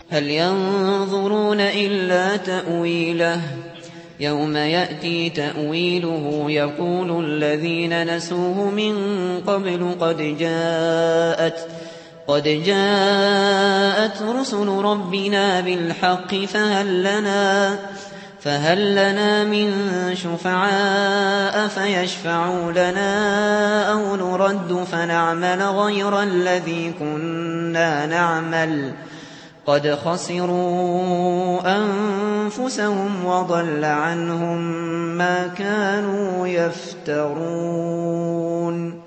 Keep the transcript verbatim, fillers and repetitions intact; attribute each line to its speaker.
Speaker 1: هل ينظرون إلا تأويله يوم يأتي تأويله يقول الذين نسوه من قبل قد جاءت قد جاءت رسل ربنا بالحق فهل لنا فهل لنا من شفعاء فيشفعوا لنا أو نرد فنعمل غير الذي كنا نعمل قد خسروا أنفسهم وضل عنهم ما كانوا يفترون